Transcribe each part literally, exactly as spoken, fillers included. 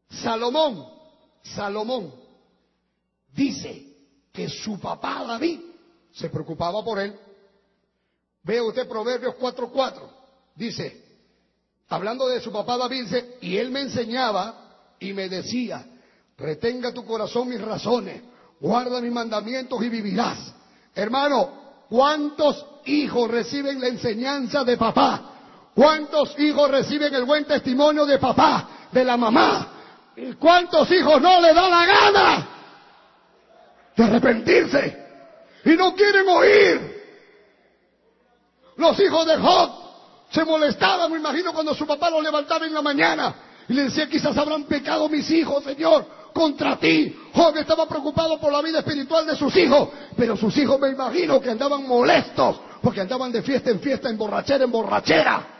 Salomón, Salomón dice que su papá David se preocupaba por él. Vea usted Proverbios cuatro cuatro, dice, hablando de su papá David, dice, y él me enseñaba y me decía, retenga tu corazón mis razones, guarda mis mandamientos y vivirás. Hermano, ¿cuántos hijos reciben la enseñanza de papá? ¿Cuántos hijos reciben el buen testimonio de papá, de la mamá? ¿Y cuántos hijos no le da la gana de arrepentirse y no quieren oír? Los hijos de Job se molestaban, me imagino, cuando su papá lo levantaba en la mañana y le decía, quizás habrán pecado mis hijos, Señor, contra ti. Job estaba preocupado por la vida espiritual de sus hijos, pero sus hijos me imagino que andaban molestos, porque andaban de fiesta en fiesta, en borrachera en borrachera.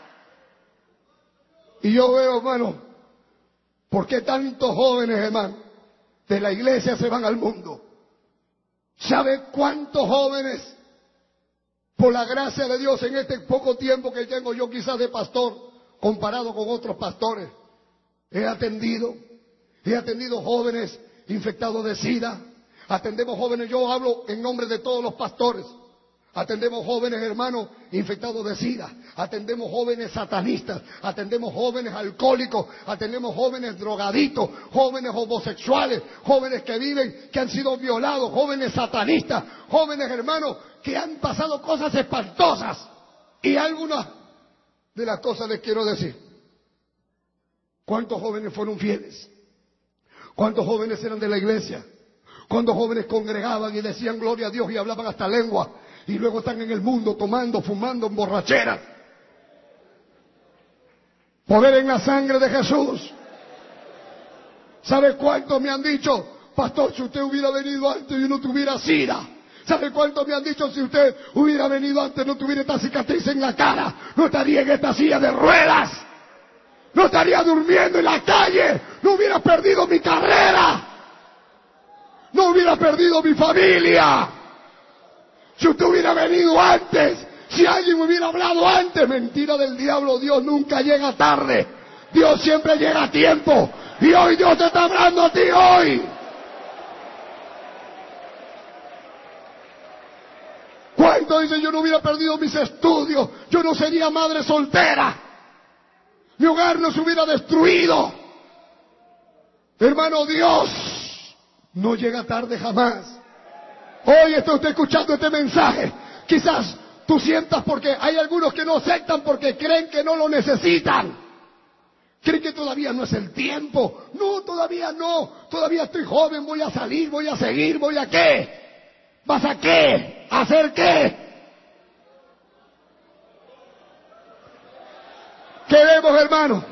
Y yo veo, hermano, ¿por qué tantos jóvenes, hermano, de la iglesia se van al mundo? ¿Sabe cuántos jóvenes, por la gracia de Dios, en este poco tiempo que tengo yo quizás de pastor, comparado con otros pastores, he atendido? He atendido jóvenes infectados de SIDA. Atendemos jóvenes, yo hablo en nombre de todos los pastores. Atendemos jóvenes, hermanos, infectados de SIDA. Atendemos jóvenes satanistas. Atendemos jóvenes alcohólicos. Atendemos jóvenes drogaditos. Jóvenes homosexuales. Jóvenes que viven, que han sido violados. Jóvenes satanistas. Jóvenes, hermanos, que han pasado cosas espantosas. Y algunas de las cosas les quiero decir. ¿Cuántos jóvenes fueron fieles? ¿Cuántos jóvenes eran de la iglesia? ¿Cuántos jóvenes congregaban y decían gloria a Dios y hablaban hasta lengua? Y luego están en el mundo tomando, fumando, en borracheras. Poder en la sangre de Jesús. ¿Sabe cuántos me han dicho? Pastor, si usted hubiera venido antes y no tuviera SIDA. ¿Sabe cuántos me han dicho? Si usted hubiera venido antes, no tuviera esta cicatriz en la cara, no estaría en esta silla de ruedas, no estaría durmiendo en la calle, no hubiera perdido mi carrera, no hubiera perdido mi familia. Si usted hubiera venido antes, si alguien me hubiera hablado antes. Mentira del diablo, Dios nunca llega tarde, Dios siempre llega a tiempo. Y hoy Dios te está hablando a ti hoy. ¿Cuánto dicen yo no hubiera perdido mis estudios? Yo no sería madre soltera. Mi hogar no se hubiera destruido. Hermano, Dios no llega tarde jamás. Hoy está usted escuchando este mensaje. Quizás tú sientas, porque hay algunos que no aceptan porque creen que no lo necesitan. Creen que todavía no es el tiempo. No, todavía no. Todavía estoy joven, voy a salir, voy a seguir, voy a qué. ¿Vas a qué? ¿A hacer qué? ¿Qué vemos, hermano?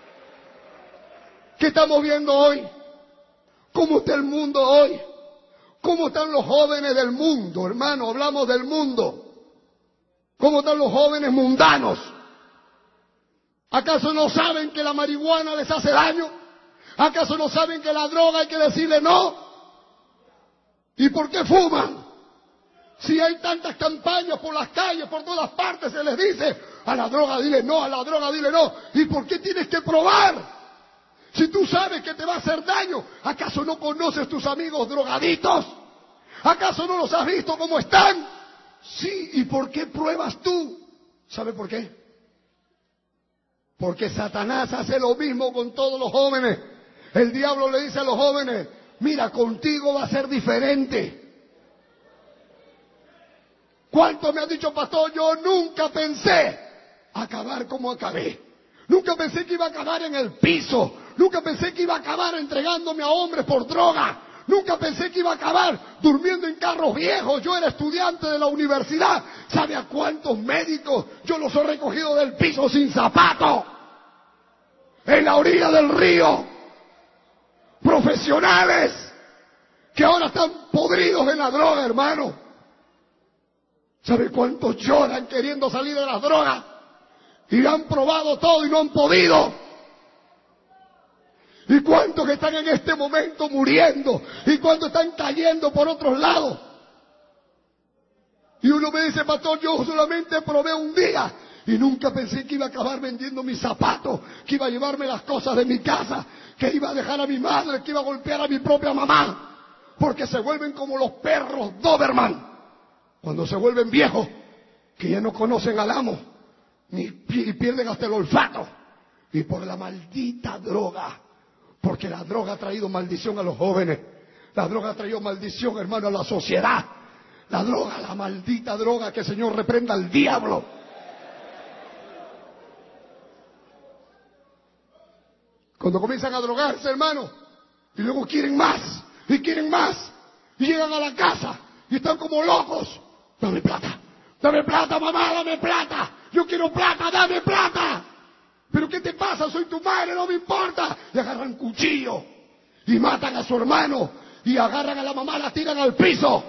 ¿Qué estamos viendo hoy? ¿Cómo está el mundo hoy? ¿Cómo están los jóvenes del mundo, hermano? Hablamos del mundo. ¿Cómo están los jóvenes mundanos? ¿Acaso no saben que la marihuana les hace daño? ¿Acaso no saben que la droga hay que decirle no? ¿Y por qué fuman? Si hay tantas campañas por las calles, por todas partes se les dice, a la droga dile no, a la droga dile no. ¿Y por qué tienes que probar? Si tú sabes que te va a hacer daño, ¿acaso no conoces tus amigos drogaditos? ¿Acaso no los has visto cómo están? Sí, ¿y por qué pruebas tú? ¿Sabe por qué? Porque Satanás hace lo mismo con todos los jóvenes. El diablo le dice a los jóvenes, mira, contigo va a ser diferente. ¿Cuántos me han dicho, pastor? Yo nunca pensé acabar como acabé. Nunca pensé que iba a acabar en el piso. Nunca pensé que iba a acabar entregándome a hombres por droga. Nunca pensé que iba a acabar durmiendo en carros viejos. Yo era estudiante de la universidad. ¿Sabe a cuántos médicos yo los he recogido del piso sin zapato? En la orilla del río. Profesionales que ahora están podridos en la droga, hermano. ¿Sabe cuántos lloran queriendo salir de las drogas? Y han probado todo y no han podido. ¿Y cuántos que están en este momento muriendo? ¿Y cuántos están cayendo por otros lados? Y uno me dice, pastor, yo solamente probé un día Y nunca pensé que iba a acabar vendiendo mis zapatos, que iba a llevarme las cosas de mi casa, que iba a dejar a mi madre, que iba a golpear a mi propia mamá. Porque se vuelven como los perros Doberman. Cuando se vuelven viejos, que ya no conocen al amo, ni pierden hasta el olfato. Y por la maldita droga. Porque la droga ha traído maldición a los jóvenes. La droga ha traído maldición, hermano, a la sociedad. La droga, la maldita droga, que el Señor reprenda al diablo. Cuando comienzan a drogarse, hermano, y luego quieren más, y quieren más, y llegan a la casa, y están como locos. Dame plata, dame plata, mamá, dame plata. Yo quiero plata, dame plata. ¿Pero qué te pasa? Soy tu madre, no me importa. Y agarran cuchillo, y matan a su hermano, y agarran a la mamá, la tiran al piso.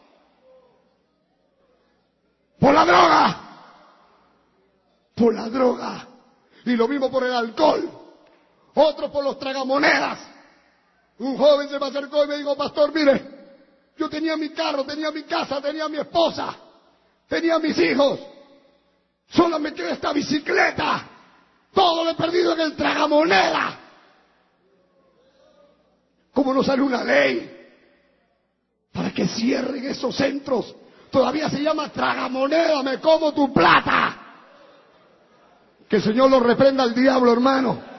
Por la droga. Por la droga. Y lo mismo por el alcohol. Otro por los tragamonedas. Un joven se me acercó y me dijo, pastor, mire, yo tenía mi carro, tenía mi casa, tenía mi esposa, tenía mis hijos. Solo me queda esta bicicleta. Todo lo he perdido en el tragamoneda. ¿Cómo no sale una ley para que cierren esos centros? Todavía se llama tragamoneda, me como tu plata. Que el Señor lo reprenda al diablo, hermano.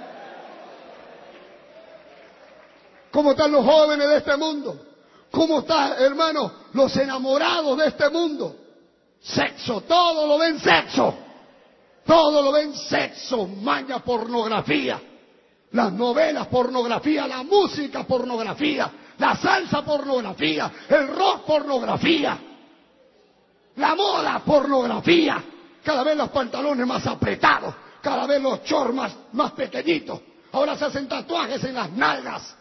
¿Cómo están los jóvenes de este mundo? ¿Cómo están, hermano, los enamorados de este mundo? Sexo, todo lo ven sexo. Todo lo ven sexo, maña, pornografía. Las novelas, pornografía. La música, pornografía. La salsa, pornografía. El rock, pornografía. La moda, pornografía. Cada vez los pantalones más apretados. Cada vez los shorts más, más pequeñitos. Ahora se hacen tatuajes en las nalgas.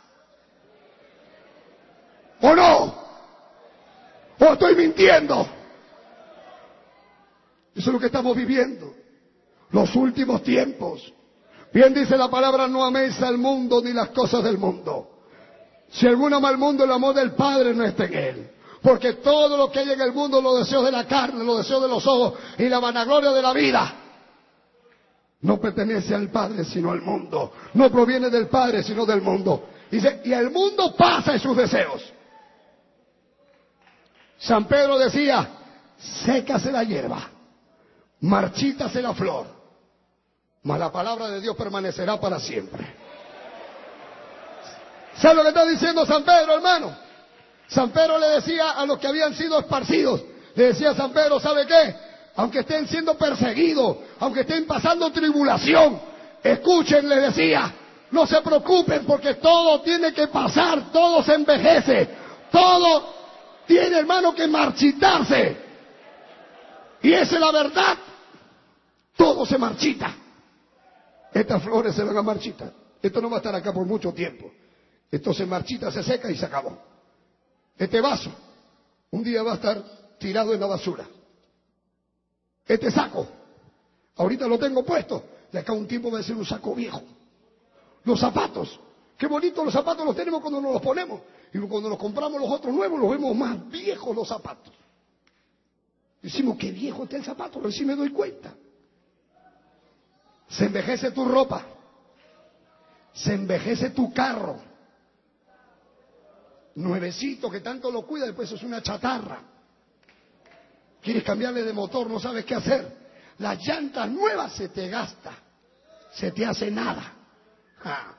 ¿O no? ¿O estoy mintiendo? Eso es lo que estamos viviendo. Los últimos tiempos. Bien dice la palabra, no améis al mundo ni las cosas del mundo. Si alguno ama al mundo, el amor del Padre no está en él. Porque todo lo que hay en el mundo, los deseos de la carne, los deseos de los ojos y la vanagloria de la vida, no pertenece al Padre sino al mundo. No proviene del Padre sino del mundo. Dice, y el mundo pasa en sus deseos. San Pedro decía, sécase la hierba, marchítase la flor, mas la palabra de Dios permanecerá para siempre. ¿Sabe lo que está diciendo San Pedro, hermano? San Pedro le decía a los que habían sido esparcidos, le decía a San Pedro, ¿sabe qué? Aunque estén siendo perseguidos, aunque estén pasando tribulación, escuchen, le decía, no se preocupen porque todo tiene que pasar, todo se envejece, todo tiene, hermano, que marchitarse. Y esa es la verdad. Todo se marchita. Estas flores se van a marchitar. Esto no va a estar acá por mucho tiempo. Esto se marchita, se seca y se acabó. Este vaso un día va a estar tirado en la basura. Este saco, ahorita lo tengo puesto, de acá a un tiempo va a ser un saco viejo. Los zapatos, qué bonitos los zapatos los tenemos cuando nos los ponemos. Y cuando nos compramos los otros nuevos, los vemos más viejos los zapatos. Decimos, qué viejo está el zapato, pero sí me doy cuenta. Se envejece tu ropa. Se envejece tu carro. Nuevecito que tanto lo cuida, después es una chatarra. Quieres cambiarle de motor, no sabes qué hacer. Las llantas nuevas se te gasta. Se te hace nada. Ja.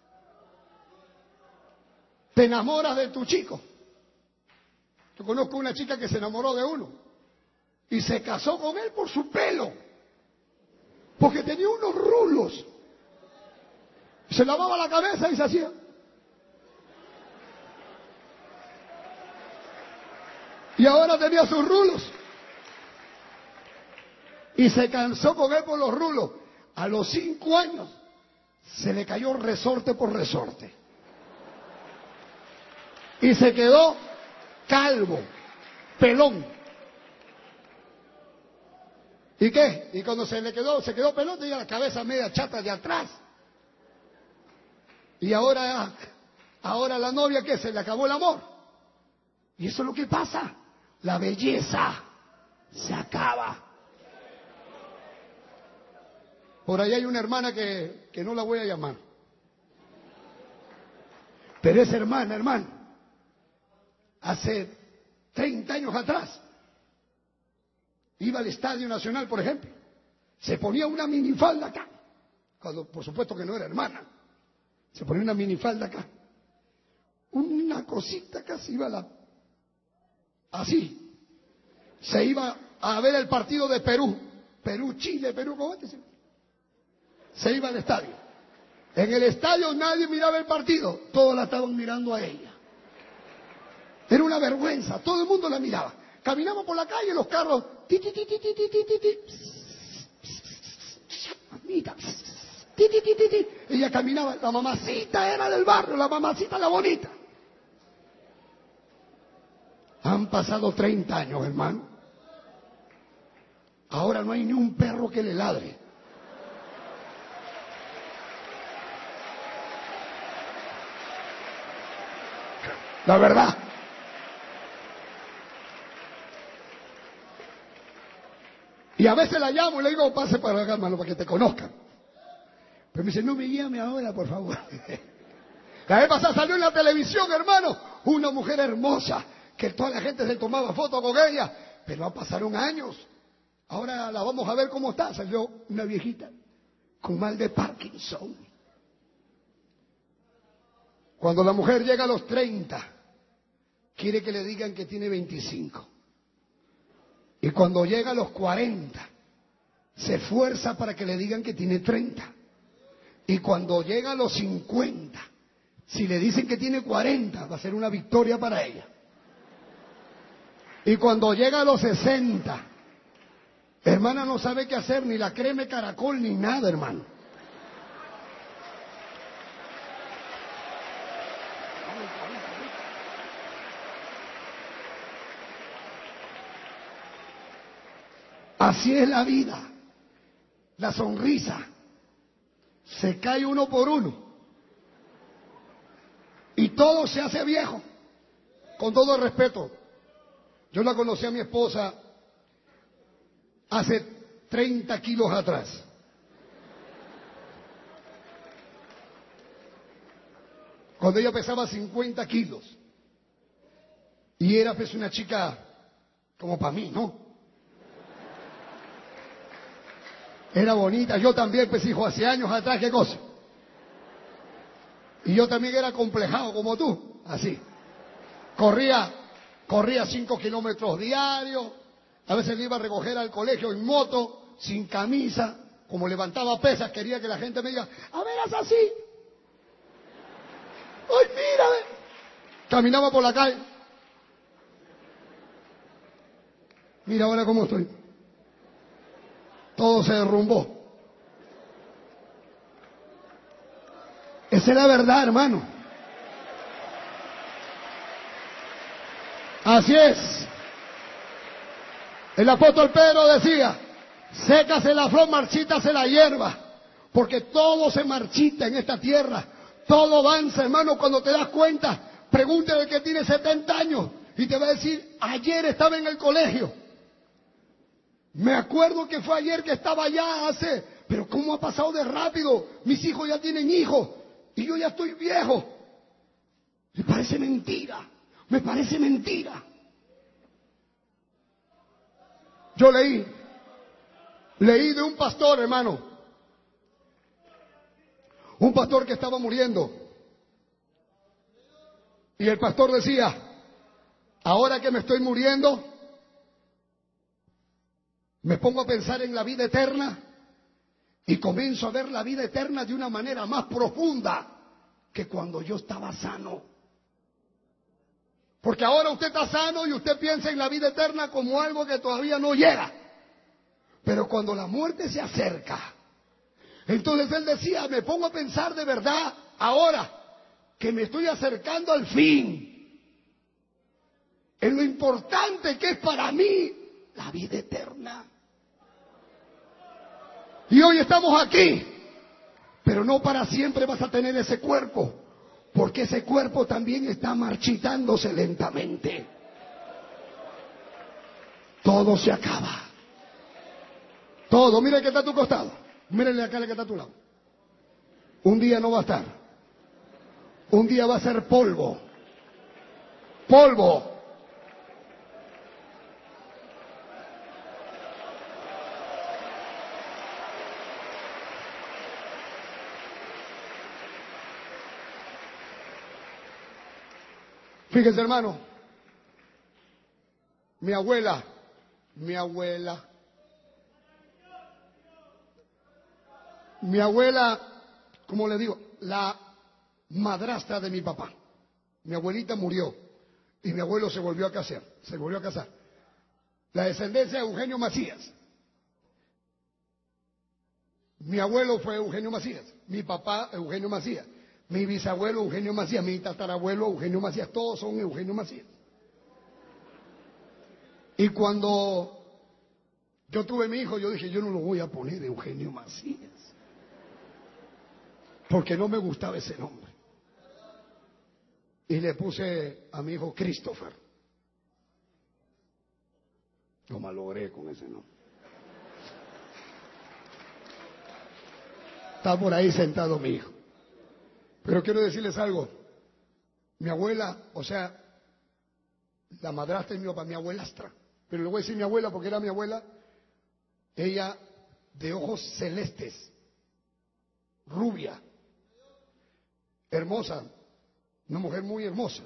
Te enamoras de tu chico. Yo conozco una chica que se enamoró de uno y se casó con él por su pelo, porque tenía unos rulos. Se lavaba la cabeza y se hacía. Y ahora tenía sus rulos. Y se cansó con él por los rulos. A los cinco años se le cayó resorte por resorte. Y se quedó calvo, pelón. ¿Y qué? Y cuando se le quedó, se quedó pelón, tenía la cabeza media chata de atrás. Y ahora, ahora la novia, ¿qué? Se le acabó el amor. Y eso es lo que pasa. La belleza se acaba. Por ahí hay una hermana que, que no la voy a llamar. Pero esa hermana, hermano, hace treinta años atrás, iba al Estadio Nacional, por ejemplo, se ponía una minifalda acá, cuando por supuesto que no era hermana, se ponía una minifalda acá, una cosita casi iba a la... así, se iba a ver el partido de Perú, Perú, Chile, Perú, ¿cómo es? Se iba al estadio. En el estadio nadie miraba el partido, todos la estaban mirando a ella. Era una vergüenza, todo el mundo la miraba. Caminamos por la calle, los carros, ti, ti, ti, ti, ti, ti, ti, ti. Mamita, ti, ti, ti, ti, ti. Ella caminaba, la mamacita era del barrio, la mamacita la bonita. Han pasado treinta años, hermano. Ahora no hay ni un perro que le ladre. La verdad. Y a veces la llamo y le digo, pase para acá, hermano, para que te conozcan. Pero me dice, no me llame ahora, por favor. La vez pasada salió en la televisión, hermano, una mujer hermosa, que toda la gente se tomaba fotos con ella, pero pasaron años. Ahora la vamos a ver cómo está. Salió una viejita con mal de Parkinson. Cuando la mujer llega a los treinta, quiere que le digan que tiene veinticinco. Y cuando llega a los cuarenta, se esfuerza para que le digan que tiene treinta. Y cuando llega a los cincuenta, si le dicen que tiene cuarenta, va a ser una victoria para ella. Y cuando llega a los sesenta, hermana, no sabe qué hacer, ni la creme caracol, ni nada, hermano. Así es la vida, la sonrisa, se cae uno por uno y todo se hace viejo, con todo el respeto. Yo la conocí a mi esposa hace treinta kilos atrás. Cuando ella pesaba cincuenta kilos y era pues una chica como para mí, ¿no? Era bonita, yo también, pues hijo, hace años atrás, ¿qué cosa? Y yo también era complejado como tú, así. Corría, corría cinco kilómetros diarios, a veces me iba a recoger al colegio en moto, sin camisa, como levantaba pesas, quería que la gente me diga, a ver, haz así. ¡Ay, mira! Caminaba por la calle. Mira ahora cómo estoy. Todo se derrumbó. Esa es la verdad, hermano. Así es. El apóstol Pedro decía, sécase la flor, marchítase la hierba, porque todo se marchita en esta tierra, todo avanza, hermano. Cuando te das cuenta, pregúntale al que tiene setenta años y te va a decir, ayer estaba en el colegio. Me acuerdo que fue ayer que estaba allá hace, pero cómo ha pasado de rápido. Mis hijos ya tienen hijos y yo ya estoy viejo. Me parece mentira, me parece mentira. Yo leí, leí de un pastor, hermano, un pastor que estaba muriendo. Y el pastor decía, ahora que me estoy muriendo, me pongo a pensar en la vida eterna y comienzo a ver la vida eterna de una manera más profunda que cuando yo estaba sano. Porque ahora usted está sano y usted piensa en la vida eterna como algo que todavía no llega. Pero cuando la muerte se acerca, entonces él decía, me pongo a pensar de verdad ahora que me estoy acercando al fin, en lo importante que es para mí la vida eterna. Y hoy estamos aquí, pero no para siempre vas a tener ese cuerpo, porque ese cuerpo también está marchitándose lentamente. Todo se acaba. Todo, mira que está a tu costado. Mírenle acá la que está a tu lado. Un día no va a estar. Un día va a ser polvo. Polvo. Fíjense, hermano, mi abuela, mi abuela, mi abuela, como le digo, la madrastra de mi papá. Mi abuelita murió y mi abuelo se volvió a casar, se volvió a casar. La descendencia de Eugenio Macías. Mi abuelo fue Eugenio Macías, mi papá Eugenio Macías. Mi bisabuelo Eugenio Macías, mi tatarabuelo Eugenio Macías, todos son Eugenio Macías. Y cuando yo tuve mi hijo, yo dije, yo no lo voy a poner Eugenio Macías, porque no me gustaba ese nombre. Y le puse a mi hijo Christopher. Lo malogré con ese nombre. Está por ahí sentado mi hijo. Pero quiero decirles algo. Mi abuela, o sea, la madrastra de mi papá, mi abuelastra. Pero le voy a decir mi abuela porque era mi abuela. Ella de ojos celestes, rubia, hermosa, una mujer muy hermosa.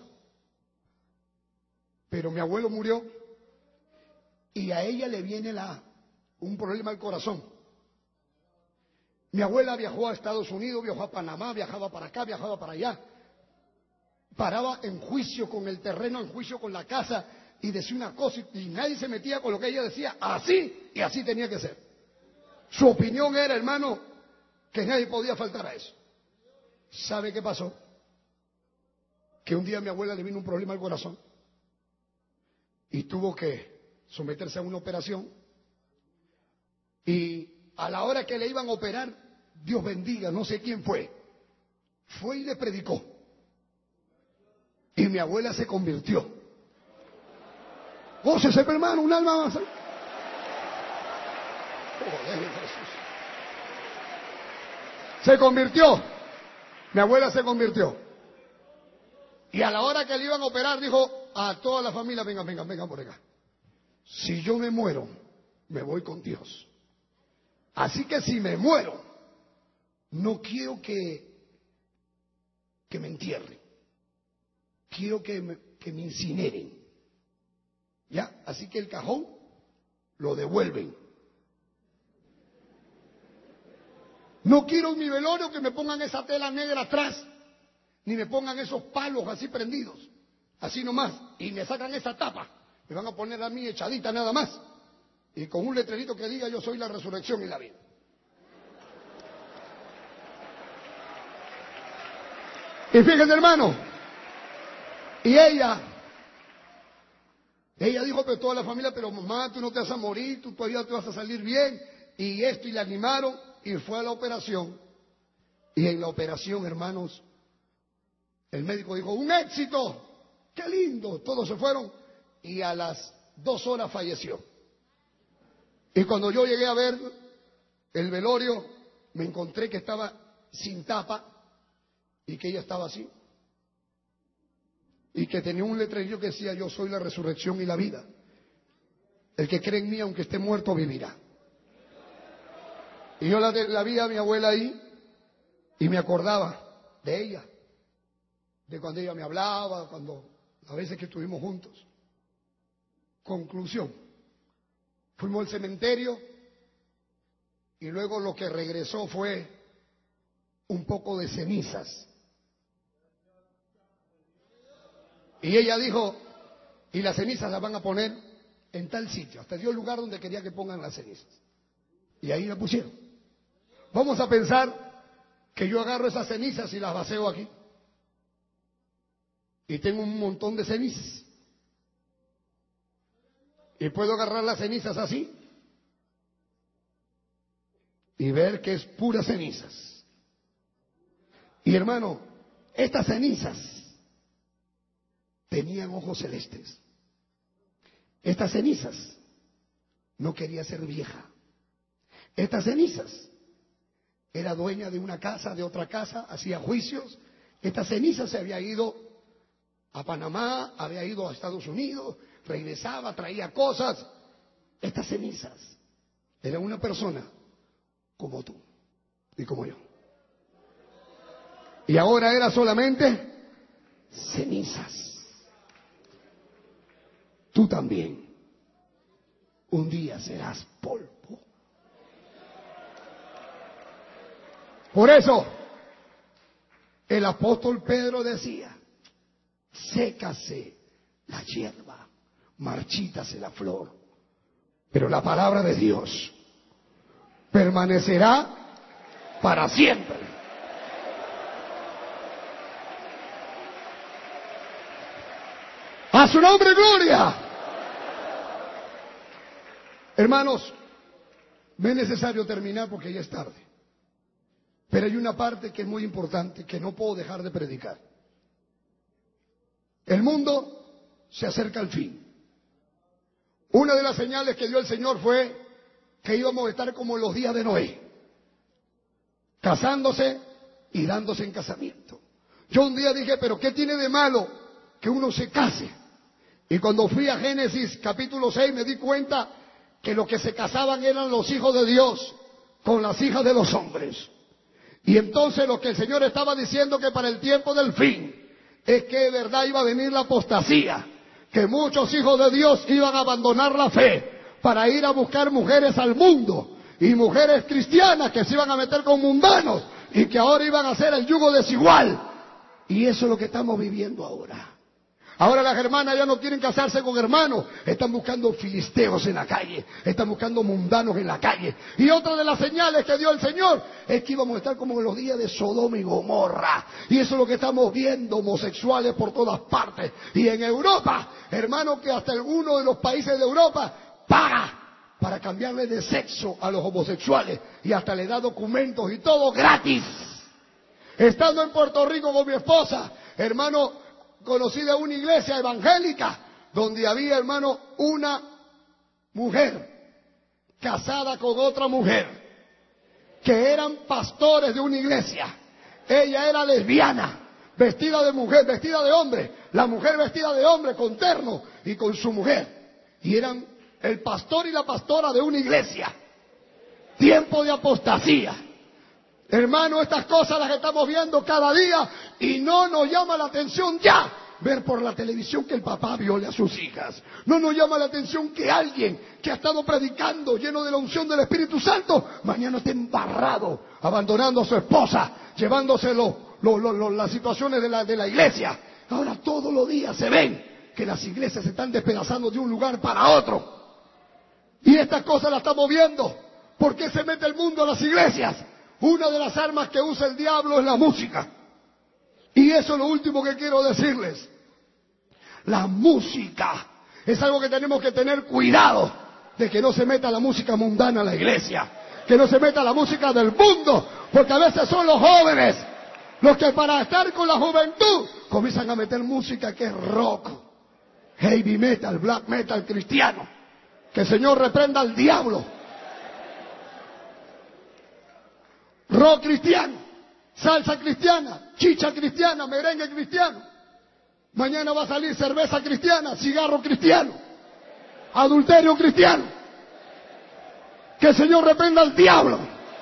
Pero mi abuelo murió y a ella le viene la, un problema al corazón. Mi abuela viajó a Estados Unidos, viajó a Panamá, viajaba para acá, viajaba para allá. Paraba en juicio con el terreno, en juicio con la casa, y decía una cosa y nadie se metía con lo que ella decía, así y así tenía que ser. Su opinión era, hermano, que nadie podía faltar a eso. ¿Sabe qué pasó? Que un día a mi abuela le vino un problema al corazón y tuvo que someterse a una operación, y a la hora que le iban a operar, Dios bendiga, no sé quién fue, fue y le predicó. Y mi abuela se convirtió. Gócese, hermano, un alma más. Joder, Jesús. Se convirtió. Mi abuela se convirtió. Y a la hora que le iban a operar, dijo a toda la familia, vengan, vengan, vengan por acá. Si yo me muero, me voy con Dios. Así que si me muero, no quiero que, que me entierren. Quiero que me, que me incineren. ¿Ya? Así que el cajón lo devuelven. No quiero en mi velorio que me pongan esa tela negra atrás, ni me pongan esos palos así prendidos, así nomás, y me sacan esa tapa. Me van a poner a mí echadita nada más, y con un letrerito que diga yo soy la resurrección y la vida. Y fíjense, hermano, y ella, ella dijo, pero toda la familia, pero mamá, tú no te vas a morir, tú todavía te vas a salir bien, y esto, y la animaron, y fue a la operación. Y en la operación, hermanos, el médico dijo, un éxito, qué lindo, todos se fueron, y a las dos horas falleció. Y cuando yo llegué a ver el velorio, me encontré que estaba sin tapa, y que ella estaba así, y que tenía un letrero que decía, yo soy la resurrección y la vida. El que cree en mí, aunque esté muerto, vivirá. Y yo la, la vi a mi abuela ahí, y me acordaba de ella, de cuando ella me hablaba, cuando las veces que estuvimos juntos. Conclusión, fuimos al cementerio, y luego lo que regresó fue un poco de cenizas. Y ella dijo, y las cenizas las van a poner en tal sitio. Hasta dio el lugar donde quería que pongan las cenizas. Y ahí la pusieron. Vamos a pensar que yo agarro esas cenizas y las vacío aquí. Y tengo un montón de cenizas. Y puedo agarrar las cenizas así y ver que es puras cenizas. Y hermano, estas cenizas tenían ojos celestes. Estas cenizas no quería ser vieja. Estas cenizas era dueña de una casa, de otra casa, hacía juicios. Esta ceniza se había ido a Panamá, había ido a Estados Unidos, regresaba, traía cosas. Estas cenizas era una persona como tú y como yo. Y ahora era solamente cenizas. Tú también un día serás polvo. Por eso el apóstol Pedro decía: sécase la hierba, marchítase la flor, pero la palabra de Dios permanecerá para siempre. A su nombre, gloria. Hermanos, me es necesario terminar porque ya es tarde. Pero hay una parte que es muy importante que no puedo dejar de predicar. El mundo se acerca al fin. Una de las señales que dio el Señor fue que íbamos a estar como en los días de Noé, casándose y dándose en casamiento. Yo un día dije, pero ¿qué tiene de malo que uno se case? Y cuando fui a Génesis capítulo seis me di cuenta que los que se casaban eran los hijos de Dios con las hijas de los hombres. Y entonces lo que el Señor estaba diciendo, que para el tiempo del fin es que de verdad iba a venir la apostasía, que muchos hijos de Dios iban a abandonar la fe para ir a buscar mujeres al mundo, y mujeres cristianas que se iban a meter con mundanos y que ahora iban a hacer el yugo desigual. Y eso es lo que estamos viviendo ahora. Ahora las hermanas ya no quieren casarse con hermanos, están buscando filisteos en la calle, están buscando mundanos en la calle. Y otra de las señales que dio el Señor es que íbamos a estar como en los días de Sodoma y Gomorra. Y eso es lo que estamos viendo, homosexuales por todas partes. Y en Europa, hermano, que hasta alguno de los países de Europa paga para cambiarle de sexo a los homosexuales. Y hasta le da documentos y todo gratis. Estando en Puerto Rico con mi esposa, hermano, conocí de una iglesia evangélica donde había, hermano, una mujer casada con otra mujer que eran pastores de una iglesia. Ella era lesbiana, vestida de mujer, vestida de hombre, la mujer vestida de hombre con terno y con su mujer, y eran el pastor y la pastora de una iglesia. Tiempo de apostasía. Hermano, estas cosas las estamos viendo cada día y no nos llama la atención ya ver por la televisión que el papá viole a sus hijas. No nos llama la atención que alguien que ha estado predicando lleno de la unción del Espíritu Santo mañana esté embarrado, abandonando a su esposa, llevándose lo, lo, lo, lo, las situaciones de la, de la iglesia. Ahora todos los días se ven que las iglesias se están despedazando de un lugar para otro. Y estas cosas las estamos viendo. ¿Por qué se mete el mundo a las iglesias? Una de las armas que usa el diablo es la música. Y eso es lo último que quiero decirles. La música es algo que tenemos que tener cuidado de que no se meta la música mundana a la iglesia, que no se meta la música del mundo, porque a veces son los jóvenes los que para estar con la juventud comienzan a meter música que es rock, heavy metal, black metal cristiano. Que el Señor reprenda al diablo. Rock cristiano, salsa cristiana, chicha cristiana, merengue cristiano. Mañana va a salir cerveza cristiana, cigarro cristiano, adulterio cristiano. Que el Señor reprenda al diablo.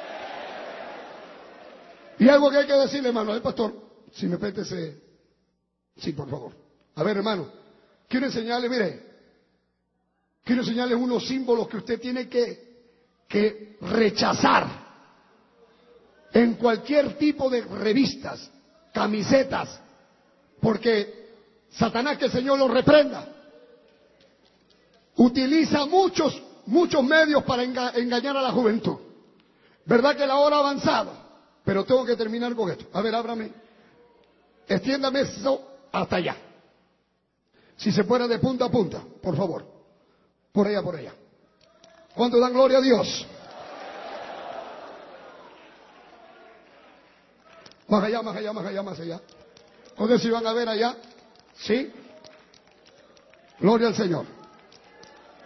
Y algo que hay que decirle, hermano, el pastor, si me apetece, sí, por favor. A ver, hermano, quiero enseñarle, mire, quiero enseñarle unos símbolos que usted tiene que, que rechazar. En cualquier tipo de revistas, camisetas, porque Satanás, que el Señor lo reprenda, utiliza muchos, muchos medios para enga engañar a la juventud. ¿Verdad que la hora ha avanzado? Pero tengo que terminar con esto. A ver, ábrame. Extiéndame eso hasta allá. Si se puede de punta a punta, por favor. Por allá, por allá. ¿Cuánto dan gloria a Dios? Más allá, más allá, más allá, más allá. ¿Dónde se van a ver allá? ¿Sí? Gloria al Señor.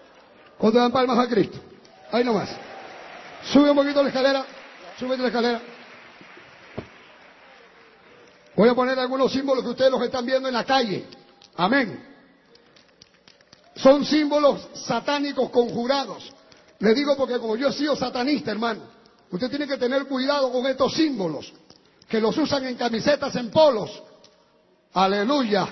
¿Cuánto dan palmas a Cristo? Ahí nomás. Sube un poquito la escalera. Sube la escalera. Voy a poner algunos símbolos que ustedes los están viendo en la calle. Amén. Son símbolos satánicos conjurados. Le digo porque como yo he sido satanista, hermano, usted tiene que tener cuidado con estos símbolos, que los usan en camisetas, en polos. Aleluya.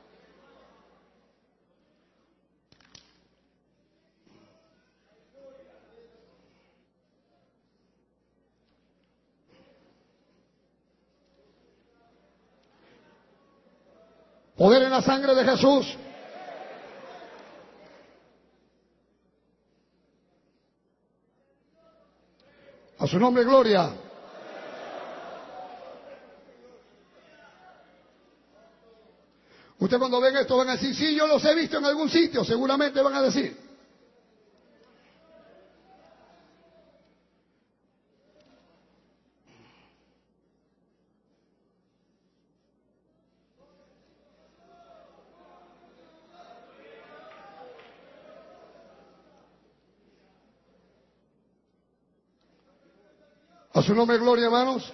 Poder en la sangre de Jesús. A su nombre, gloria. Usted cuando ven esto van a decir, sí, yo los he visto en algún sitio, seguramente van a decir. A su nombre, gloria, hermanos.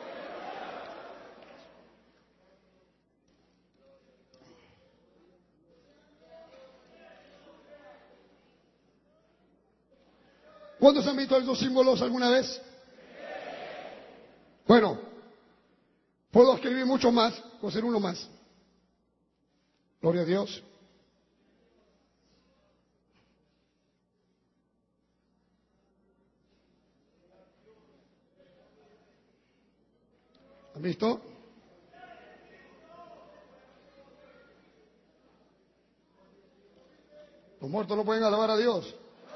¿Cuántos han visto esos símbolos alguna vez? Bueno, puedo escribir mucho más, puedo hacer uno más. Gloria a Dios. ¿Han visto? Los muertos no pueden alabar a Dios.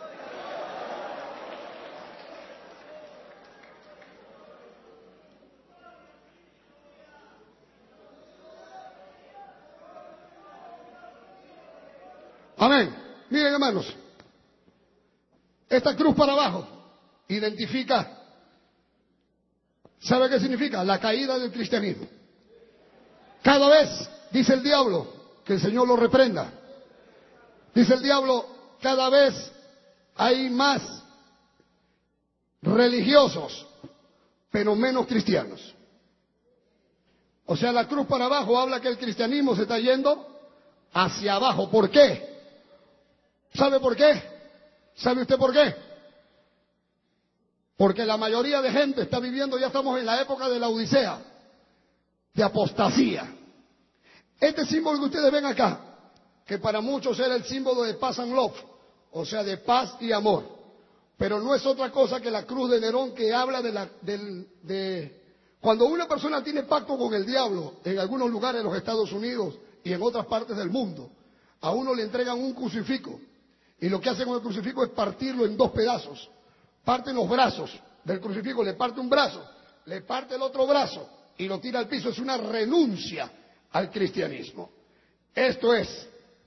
Amén. Miren, hermanos, esta cruz para abajo identifica, ¿sabe qué significa? La caída del cristianismo. Cada vez, dice el diablo, que el Señor lo reprenda, dice el diablo, cada vez hay más religiosos, pero menos cristianos. O sea, la cruz para abajo habla que el cristianismo se está yendo hacia abajo. ¿Por qué? ¿Sabe por qué? ¿Sabe usted por qué? Porque la mayoría de gente está viviendo, ya estamos en la época de la Odisea, de apostasía. Este símbolo que ustedes ven acá, que para muchos era el símbolo de paz and love, o sea, de paz y amor, pero no es otra cosa que la cruz de Nerón, que habla de la, del, de, cuando una persona tiene pacto con el diablo, en algunos lugares de los Estados Unidos y en otras partes del mundo, a uno le entregan un crucifijo, y lo que hacen con el crucifijo es partirlo en dos pedazos. Parten los brazos del crucifijo, le parte un brazo, le parte el otro brazo y lo tira al piso. Es una renuncia al cristianismo. Esto es,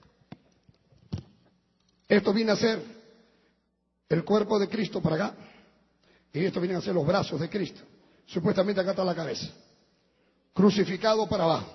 esto viene a ser el cuerpo de Cristo para acá, y esto viene a ser los brazos de Cristo. Supuestamente acá está la cabeza, crucificado para abajo.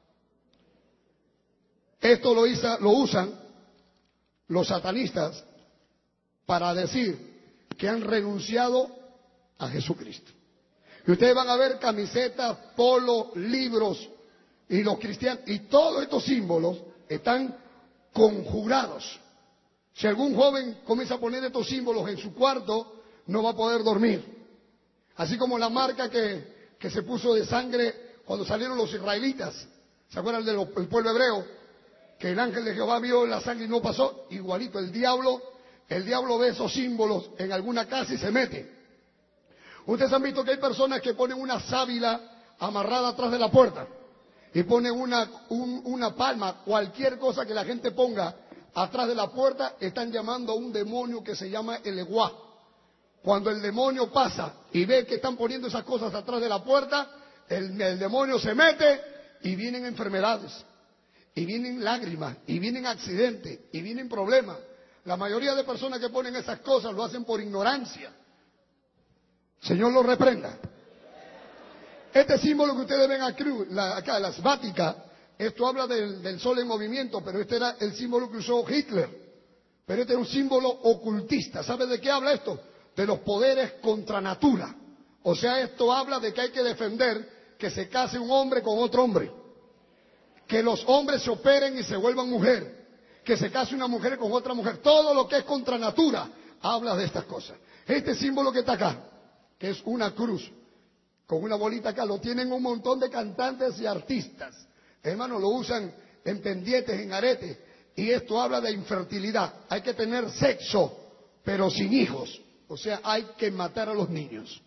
Esto lo, hizo, lo usan los satanistas para decir que han renunciado a Jesucristo. Y ustedes van a ver camisetas, polos, libros, y los cristianos, y todos estos símbolos están conjurados. Si algún joven comienza a poner estos símbolos en su cuarto, no va a poder dormir. Así como la marca que, que se puso de sangre cuando salieron los israelitas. ¿Se acuerdan del pueblo hebreo? Que el ángel de Jehová vio la sangre y no pasó. Igualito, el diablo, el diablo ve esos símbolos en alguna casa y se mete. Ustedes han visto que hay personas que ponen una sábila amarrada atrás de la puerta y ponen una, un, una palma, cualquier cosa que la gente ponga atrás de la puerta, están llamando a un demonio que se llama el eguá. Cuando el demonio pasa y ve que están poniendo esas cosas atrás de la puerta, el, el demonio se mete y vienen enfermedades, y vienen lágrimas, y vienen accidentes, y vienen problemas. La mayoría de personas que ponen esas cosas lo hacen por ignorancia. Señor lo reprenda. Este símbolo que ustedes ven aquí, la, acá, la svática, esto habla del, del sol en movimiento, pero este era el símbolo que usó Hitler. Pero este es un símbolo ocultista. ¿Sabe de qué habla esto? De los poderes contra natura. O sea, esto habla de que hay que defender que se case un hombre con otro hombre, que los hombres se operen y se vuelvan mujer, que se case una mujer con otra mujer. Todo lo que es contra natura habla de estas cosas. Este símbolo que está acá, que es una cruz con una bolita acá, lo tienen un montón de cantantes y artistas. Hermanos, lo usan en pendientes, en aretes. Y esto habla de infertilidad. Hay que tener sexo, pero sin hijos. O sea, hay que matar a los niños.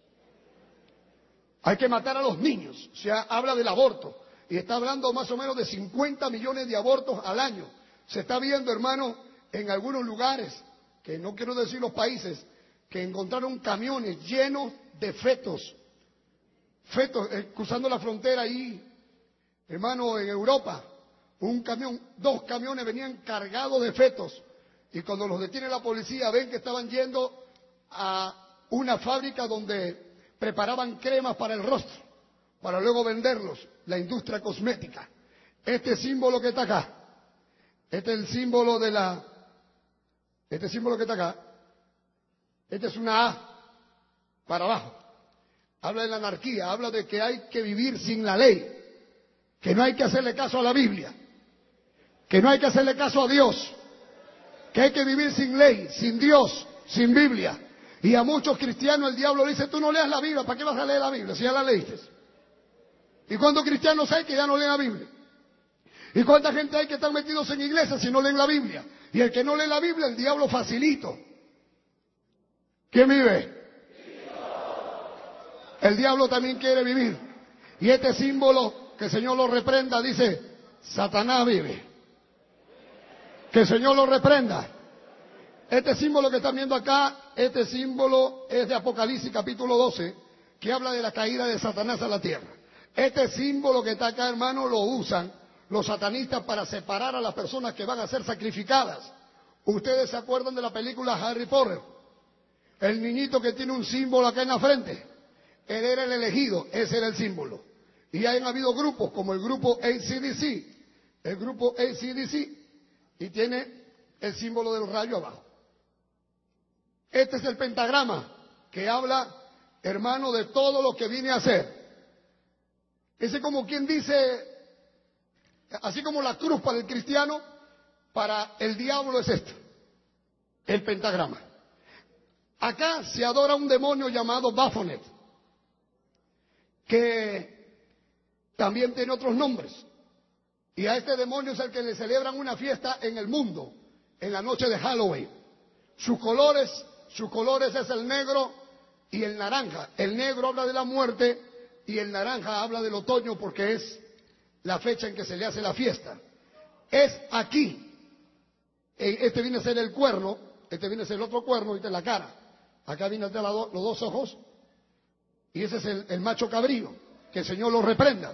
Hay que matar a los niños. O sea, habla del aborto. Y está hablando más o menos de cincuenta millones de abortos al año. Se está viendo, hermano, en algunos lugares, que no quiero decir los países, que encontraron camiones llenos de fetos. Fetos, eh, cruzando la frontera ahí, hermano, en Europa. Un camión, dos camiones venían cargados de fetos. Y cuando los detiene la policía, ven que estaban yendo a una fábrica donde preparaban cremas para el rostro, para luego venderlos, la industria cosmética. Este símbolo que está acá, este es el símbolo de la, este símbolo que está acá, este es una A para abajo. Habla de la anarquía, habla de que hay que vivir sin la ley, que no hay que hacerle caso a la Biblia, que no hay que hacerle caso a Dios, que hay que vivir sin ley, sin Dios, sin Biblia. Y a muchos cristianos el diablo le dice, tú no leas la Biblia, ¿para qué vas a leer la Biblia si ya la leíste? ¿Y cuántos cristianos hay que ya no leen la Biblia? ¿Y cuánta gente hay que están metidos en iglesias si no leen la Biblia? Y el que no lee la Biblia, el diablo facilito. ¿Quién vive? El diablo también quiere vivir. Y este símbolo, que el Señor lo reprenda, dice, Satanás vive. Que el Señor lo reprenda. Este símbolo que están viendo acá, este símbolo es de Apocalipsis capítulo doce, que habla de la caída de Satanás a la tierra. Este símbolo que está acá, hermano, lo usan los satanistas para separar a las personas que van a ser sacrificadas. ¿Ustedes se acuerdan de la película Harry Potter? El niñito que tiene un símbolo acá en la frente. Él era el elegido, ese era el símbolo. Y han habido grupos como el grupo A C D C, el grupo A C D C, y tiene el símbolo del rayo abajo. Este es el pentagrama que habla, hermano, de todo lo que viene a hacer. Ese es como quien dice, así como la cruz para el cristiano, para el diablo es esto, el pentagrama. Acá se adora un demonio llamado Baphomet, que también tiene otros nombres. Y a este demonio es el que le celebran una fiesta en el mundo, en la noche de Halloween. Sus colores, sus colores es el negro y el naranja. El negro habla de la muerte y el naranja habla del otoño porque es la fecha en que se le hace la fiesta. Es aquí. Este viene a ser el cuerno, este viene a ser el otro cuerno y este es la cara. Acá viene a ser los dos ojos y ese es el, el macho cabrío. Que el Señor lo reprenda.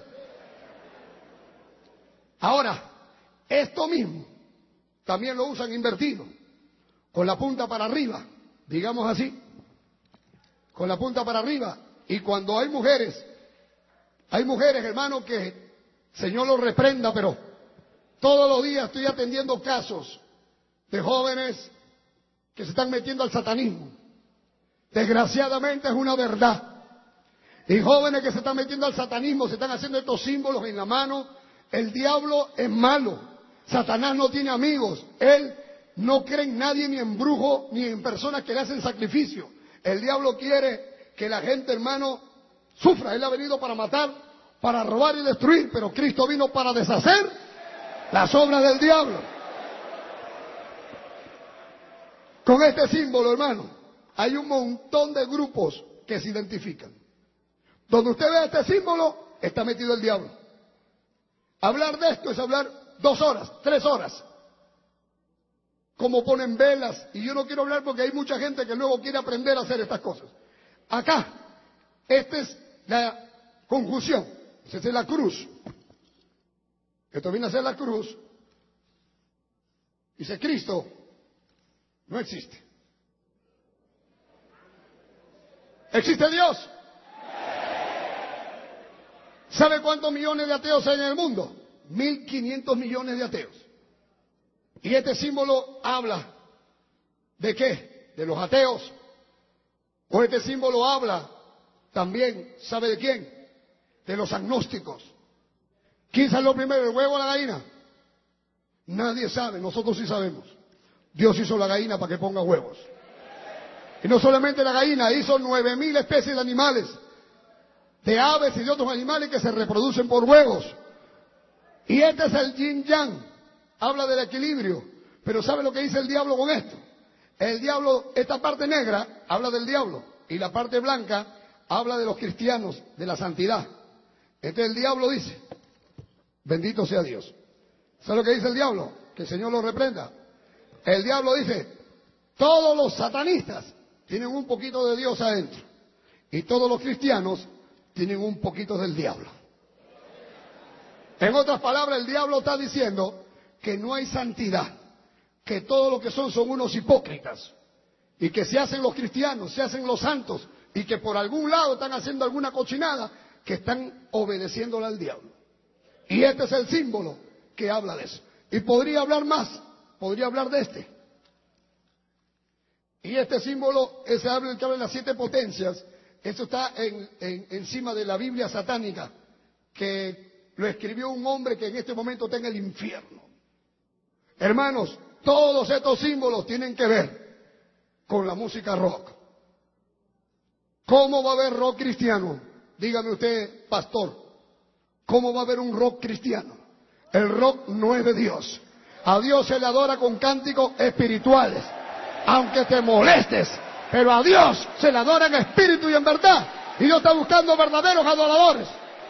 Ahora, esto mismo también lo usan invertido, con la punta para arriba, digamos así, con la punta para arriba. Y cuando hay mujeres, hay mujeres, hermano, que Señor los reprenda, pero todos los días estoy atendiendo casos de jóvenes que se están metiendo al satanismo. Desgraciadamente es una verdad. Y jóvenes que se están metiendo al satanismo, se están haciendo estos símbolos en la mano. El diablo es malo. Satanás no tiene amigos. Él no cree en nadie, ni en brujos, ni en personas que le hacen sacrificio. El diablo quiere que la gente, hermano, sufra. Él ha venido para matar, para robar y destruir, pero Cristo vino para deshacer las obras del diablo. Con este símbolo, hermano, hay un montón de grupos que se identifican. Donde usted ve este símbolo, está metido el diablo. Hablar de esto es hablar dos horas, tres horas. Como ponen velas, y yo no quiero hablar porque hay mucha gente que luego quiere aprender a hacer estas cosas. Acá, esta es la conjunción, esta es la cruz. Esto viene a ser la cruz. Dice, Cristo no existe. ¿Existe Dios? ¿Sabe cuántos millones de ateos hay en el mundo? Mil quinientos millones de ateos. Y este símbolo habla ¿de qué? De los ateos. O este símbolo habla también, ¿sabe de quién? de los agnósticos. ¿Quién salió primero, el huevo o la gallina? Nadie sabe, nosotros sí sabemos. Dios hizo la gallina para que ponga huevos. Y no solamente la gallina, hizo nueve mil especies de animales, de aves y de otros animales que se reproducen por huevos. Y este es el yin yang, habla del equilibrio. Pero ¿sabe lo que dice el diablo con esto? El diablo, esta parte negra habla del diablo, y la parte blanca habla de los cristianos, de la santidad. Entonces el diablo dice, bendito sea Dios. ¿Sabe lo que dice el diablo? Que el Señor lo reprenda. El diablo dice, todos los satanistas tienen un poquito de Dios adentro, y todos los cristianos tienen un poquito del diablo. En otras palabras, el diablo está diciendo que no hay santidad, que todo lo que son son unos hipócritas, y que se hacen los cristianos, se hacen los santos, y que por algún lado están haciendo alguna cochinada, que están obedeciéndole al diablo. Y este es el símbolo que habla de eso. Y podría hablar más, podría hablar de este. Y este símbolo, ese habla, el que habla de las siete potencias, eso está en, en, encima de la Biblia satánica, que lo escribió un hombre que en este momento está en el infierno. Hermanos, todos estos símbolos tienen que ver con la música rock. ¿Cómo va a haber rock cristiano? Dígame usted, pastor, ¿cómo va a haber un rock cristiano? El rock no es de Dios. A Dios se le adora con cánticos espirituales, aunque te molestes, pero a Dios se le adora en espíritu y en verdad. Y Dios está buscando verdaderos adoradores.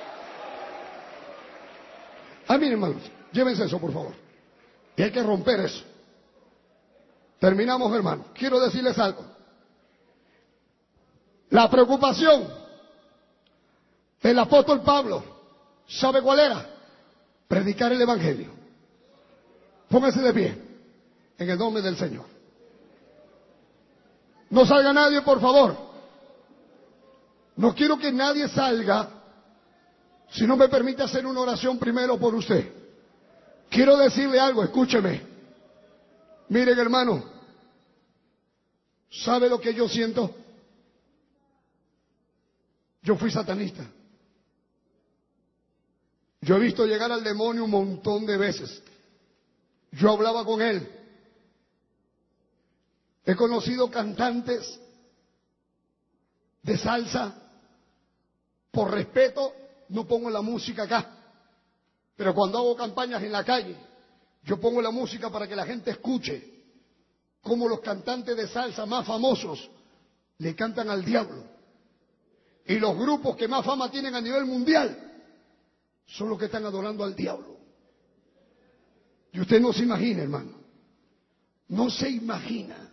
Ah, miren, hermanos, llévense eso, por favor. Y hay que romper eso. Terminamos, hermanos. Quiero decirles algo. La preocupación del apóstol Pablo, ¿sabe cuál era? Predicar el evangelio. Póngase de pie en el nombre del Señor. No salga nadie, por favor. No quiero que nadie salga si no me permite hacer una oración primero por usted. Quiero decirle algo, escúcheme. Miren, hermano, ¿sabe lo que yo siento? Yo fui satanista. Yo he visto llegar al demonio un montón de veces. Yo hablaba con él. He conocido cantantes de salsa. Por respeto, no pongo la música acá. Pero cuando hago campañas en la calle, yo pongo la música para que la gente escuche cómo los cantantes de salsa más famosos le cantan al diablo. Y los grupos que más fama tienen a nivel mundial son los que están adorando al diablo. Y usted no se imagina, hermano. No se imagina.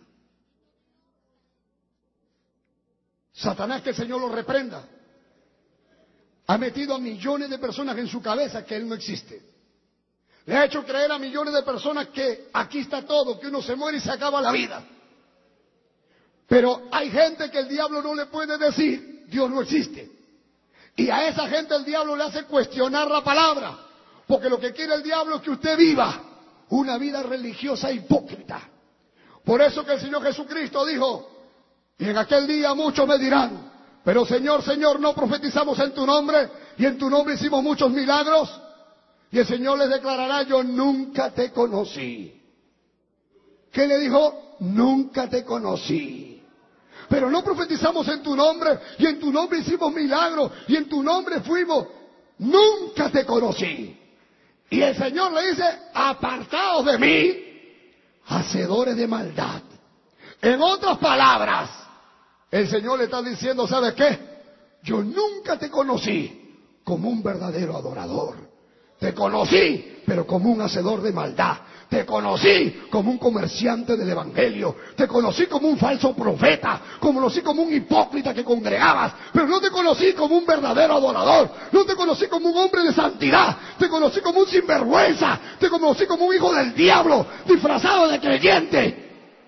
Satanás, que el Señor lo reprenda, ha metido a millones de personas en su cabeza que Él no existe. Le ha hecho creer a millones de personas que aquí está todo, que uno se muere y se acaba la vida. Pero hay gente que el diablo no le puede decir, Dios no existe. Y a esa gente el diablo le hace cuestionar la palabra. Porque lo que quiere el diablo es que usted viva una vida religiosa hipócrita. Por eso que el Señor Jesucristo dijo, y en aquel día muchos me dirán, pero Señor, Señor, ¿no profetizamos en tu nombre? Y en tu nombre hicimos muchos milagros. Y el Señor les declarará, yo nunca te conocí. ¿Qué le dijo? Nunca te conocí. Pero no profetizamos en tu nombre, y en tu nombre hicimos milagros, y en tu nombre fuimos. Nunca te conocí. Y el Señor le dice, apartaos de mí, hacedores de maldad. En otras palabras, el Señor le está diciendo, ¿sabes qué? Yo nunca te conocí como un verdadero adorador. Te conocí, pero como un hacedor de maldad. Te conocí como un comerciante del evangelio. Te conocí como un falso profeta. Conocí como un hipócrita que congregabas. Pero no te conocí como un verdadero adorador. No te conocí como un hombre de santidad. Te conocí como un sinvergüenza. Te conocí como un hijo del diablo, disfrazado de creyente.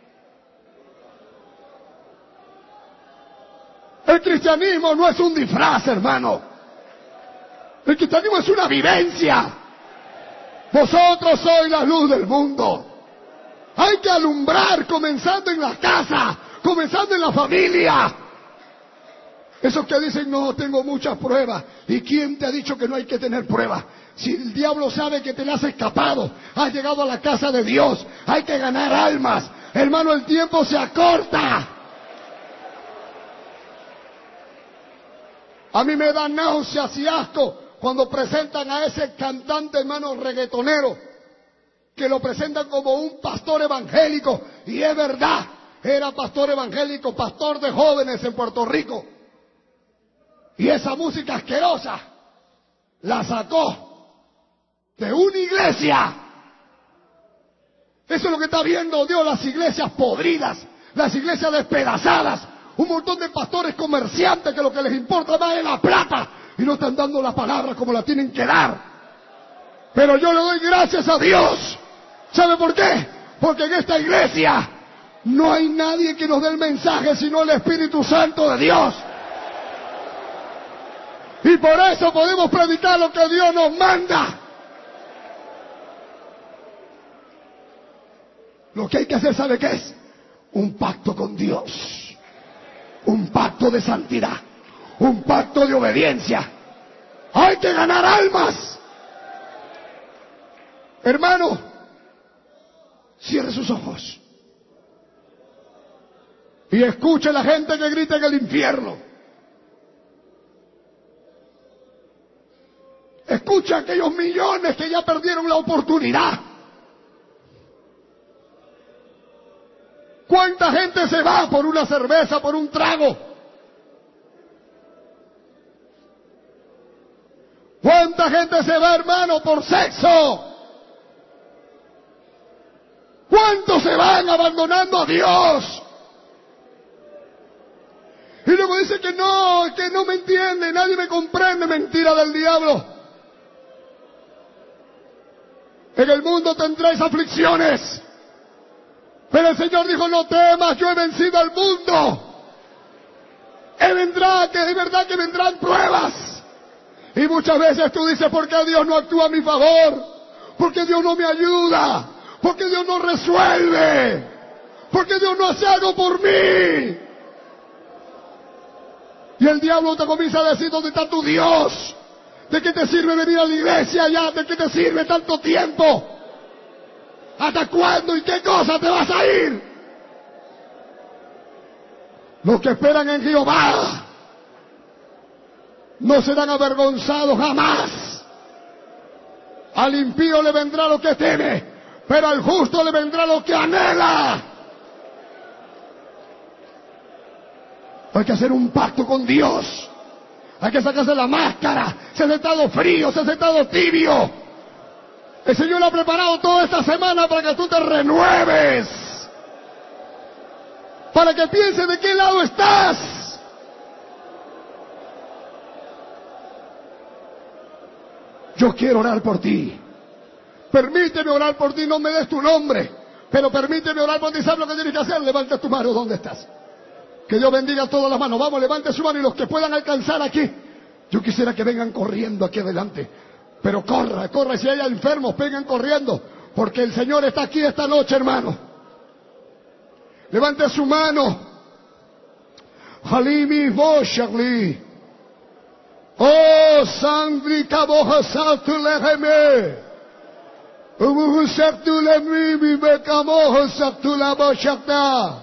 El cristianismo no es un disfraz, hermano. El cristianismo es una vivencia. Vosotros sois la luz del mundo. Hay que alumbrar comenzando en la casa, comenzando en la familia. Esos que dicen, no, tengo muchas pruebas. ¿Y quién te ha dicho que no hay que tener pruebas? Si el diablo sabe que te le has escapado, has llegado a la casa de Dios, hay que ganar almas. Hermano, el tiempo se acorta. A mí me da náuseas y asco cuando presentan a ese cantante, hermano, reggaetonero, que lo presentan como un pastor evangélico. Y es verdad, era pastor evangélico, pastor de jóvenes en Puerto Rico. Y esa música asquerosa la sacó de una iglesia. Eso es lo que está viendo Dios, las iglesias podridas, las iglesias despedazadas, un montón de pastores comerciantes que lo que les importa más es la plata y no están dando la palabra como la tienen que dar. Pero yo le doy gracias a Dios. ¿Sabe por qué? Porque en esta iglesia no hay nadie que nos dé el mensaje sino el Espíritu Santo de Dios. Y por eso podemos predicar lo que Dios nos manda. Lo que hay que hacer, ¿sabe qué es? Un pacto con Dios. Un pacto de santidad. Un pacto de obediencia. Hay que ganar almas. Hermano, cierre sus ojos. Y escuche la gente que grita en el infierno. Escucha a aquellos millones que ya perdieron la oportunidad. ¿Cuánta gente se va por una cerveza, por un trago? ¿Cuánta gente se va, hermano, por sexo? ¿Cuántos se van abandonando a Dios? Y luego dice que no, que no me entiende, nadie me comprende. Mentira del diablo. En el mundo tendréis aflicciones. Pero el Señor dijo, no temas, yo he vencido al mundo. Él vendrá, que es verdad que vendrán pruebas. Y muchas veces tú dices, ¿por qué Dios no actúa a mi favor? ¿Por qué Dios no me ayuda? ¿Por qué Dios no resuelve? ¿Por qué Dios no hace algo por mí? Y el diablo te comienza a decir, ¿dónde está tu Dios? ¿De qué te sirve venir a la iglesia ya? ¿De qué te sirve tanto tiempo? ¿Hasta cuándo y qué cosa te vas a ir? Los que esperan en Jehová no serán avergonzados jamás. Al impío le vendrá lo que teme, pero al justo le vendrá lo que anhela. Hay que hacer un pacto con Dios. Hay que sacarse la máscara. Se ha estado frío, se ha estado tibio. El Señor ha preparado toda esta semana para que tú te renueves. Para que pienses de qué lado estás. Yo quiero orar por ti. Permíteme orar por ti, no me des tu nombre. Pero permíteme orar por ti. ¿Sabes lo que tienes que hacer? Levanta tu mano. ¿Dónde estás? Que Dios bendiga todas las manos. Vamos, levante su mano y los que puedan alcanzar aquí. Yo quisiera que vengan corriendo aquí adelante. Pero corra, corra. Si hay enfermos, vengan corriendo. Porque el Señor está aquí esta noche, hermano. Levante su mano. Halimi Boshagli. Oh, Sangri Kaboha Saltuleheme. Ubu Saktulemi Bibekamoha Saktulaboshakta.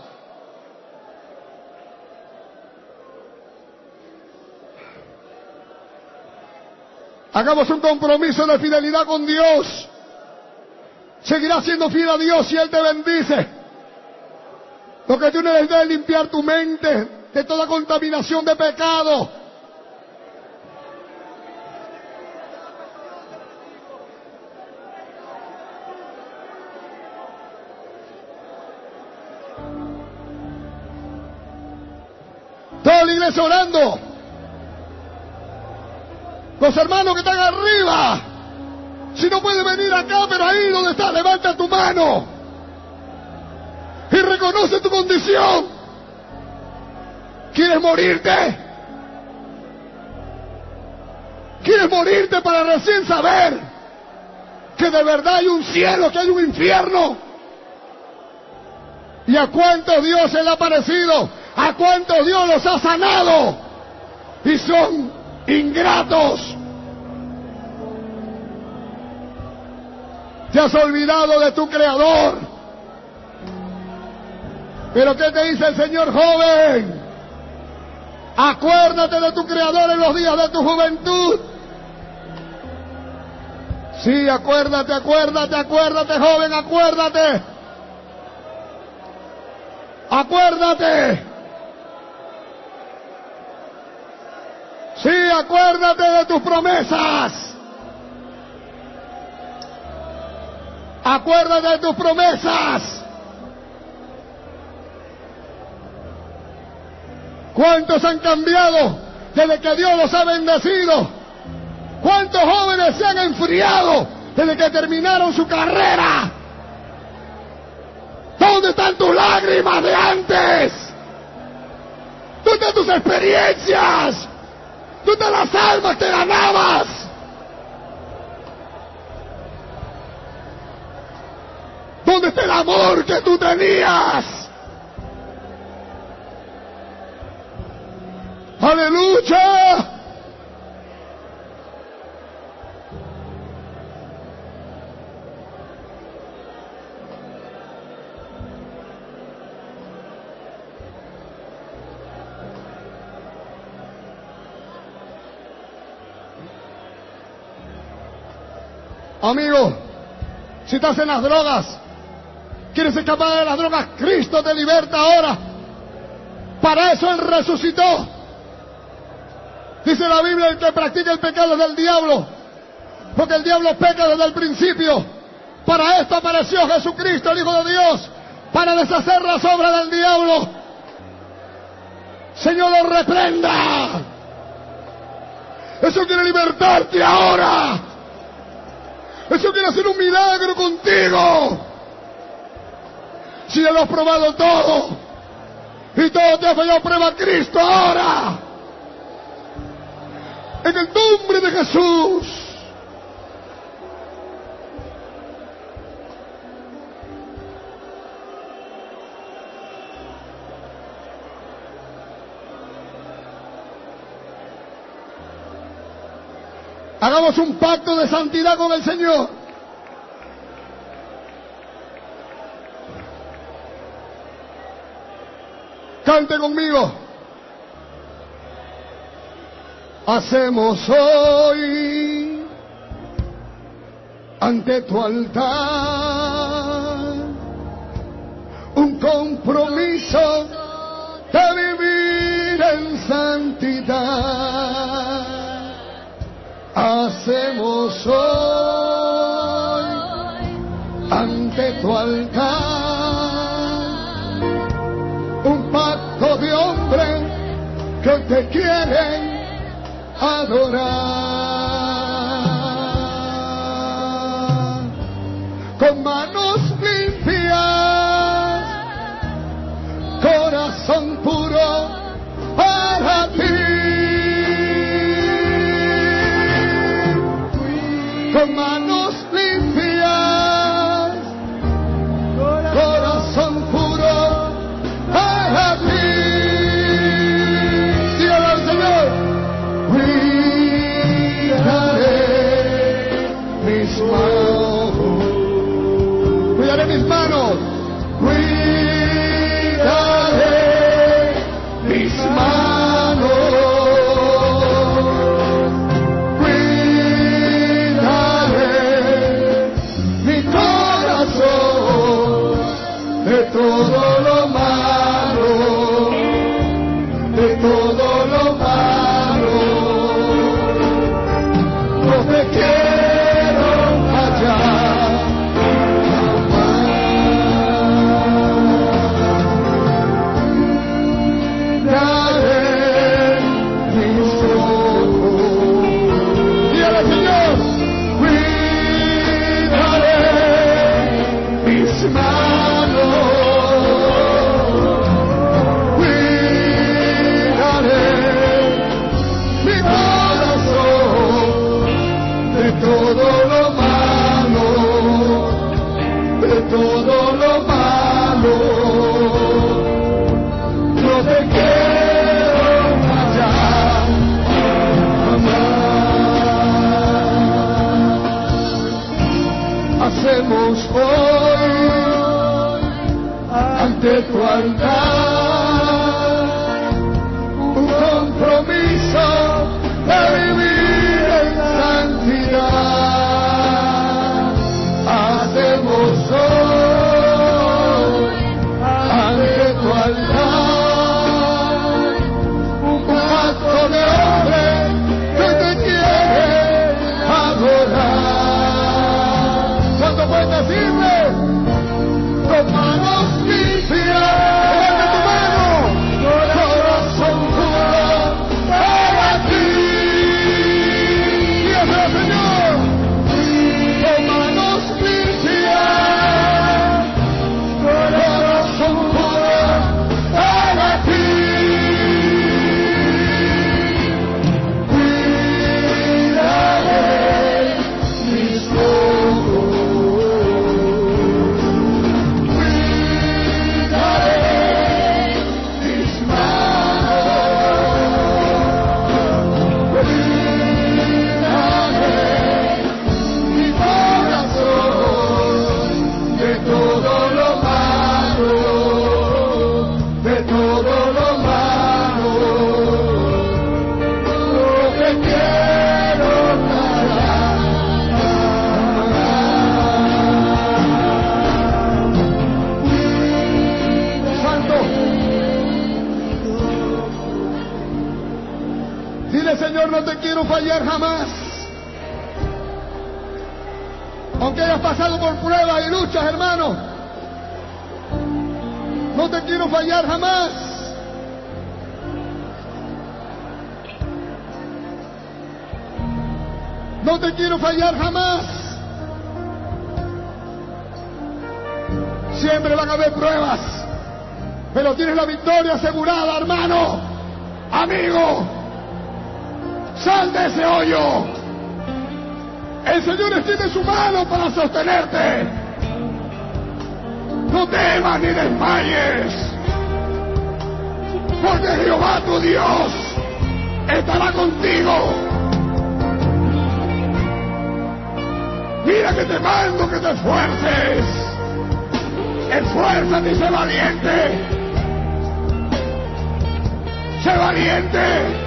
Hagamos un compromiso de fidelidad con Dios. Seguirás siendo fiel a Dios y Él te bendice. Lo que tú necesitas es limpiar tu mente de toda contaminación de pecado. Toda la iglesia orando. Los hermanos que están arriba, si no pueden venir acá, pero ahí donde estás, levanta tu mano y reconoce tu condición. ¿Quieres morirte? ¿Quieres morirte para recién saber que de verdad hay un cielo, que hay un infierno? ¿Y a cuántos Dios se le ha aparecido? ¿A cuántos Dios los ha sanado? y son ingratos. Te has olvidado de tu Creador. Pero ¿qué te dice el Señor, joven? Acuérdate de tu Creador en los días de tu juventud. Sí, acuérdate, acuérdate, acuérdate, joven, acuérdate. Acuérdate. Sí, acuérdate de tus promesas. Acuérdate de tus promesas. ¿Cuántos han cambiado desde que Dios los ha bendecido? ¿Cuántos jóvenes se han enfriado desde que terminaron su carrera? ¿Dónde están tus lágrimas de antes? ¿Dónde están tus experiencias? ¿Dónde están las almas que ganabas? ¿Dónde está el amor que tú tenías? ¡Aleluya! Amigo, si estás en las drogas, quieres escapar de las drogas, Cristo te liberta ahora. Para eso Él resucitó. Dice la Biblia, el que practica el pecado es del diablo, porque el diablo peca desde el principio. Para esto apareció Jesucristo, el Hijo de Dios, para deshacer las obras del diablo. Señor, lo reprenda. Eso quiere libertarte ahora. Eso quiere hacer un milagro contigo. Si ya lo has probado todo y todo te ha fallado, prueba a Cristo ahora. En el nombre de Jesús. Hagamos un pacto de santidad con el Señor. Cante conmigo. Hacemos hoy ante tu altar un compromiso de vivir en santidad. Hacemos hoy ante tu altar un pacto de hombres que te quieren adorar con manos limpias, corazón puro para ti. Con manos limpias, corazón puro para ti. Dígale al Señor, cuidaré mis manos, cuidaré mis manos, cuidaré mis manos. Todo lo malo, de todo lo malo, no te quiero fallar jamás. Daré mis ojos, dígale Señor, cuidaré mis manos. ante tu altar, un compromiso de vivir en santidad. Hacemos hoy ante tu altar un acto de hombre que te quiere adorar. ¿Cuánto puedes decirle? Con manos limpias, levanta tu mano, corazón puro para ti. Dígaselo, Señor. Con manos limpias, corazón puro para ti. Cuidaré mis ojos. Señor, no te quiero fallar jamás. Aunque hayas pasado por pruebas y luchas, hermano, no te quiero fallar jamás. No te quiero fallar jamás. Siempre van a haber pruebas, pero tienes la victoria asegurada, hermano, amigo. Sal de ese hoyo. El Señor extiende su mano para sostenerte. No temas ni desmayes, porque Jehová tu Dios estará contigo. Mira que te mando que te esfuerces. Esfuérzate y sé valiente. Sé valiente.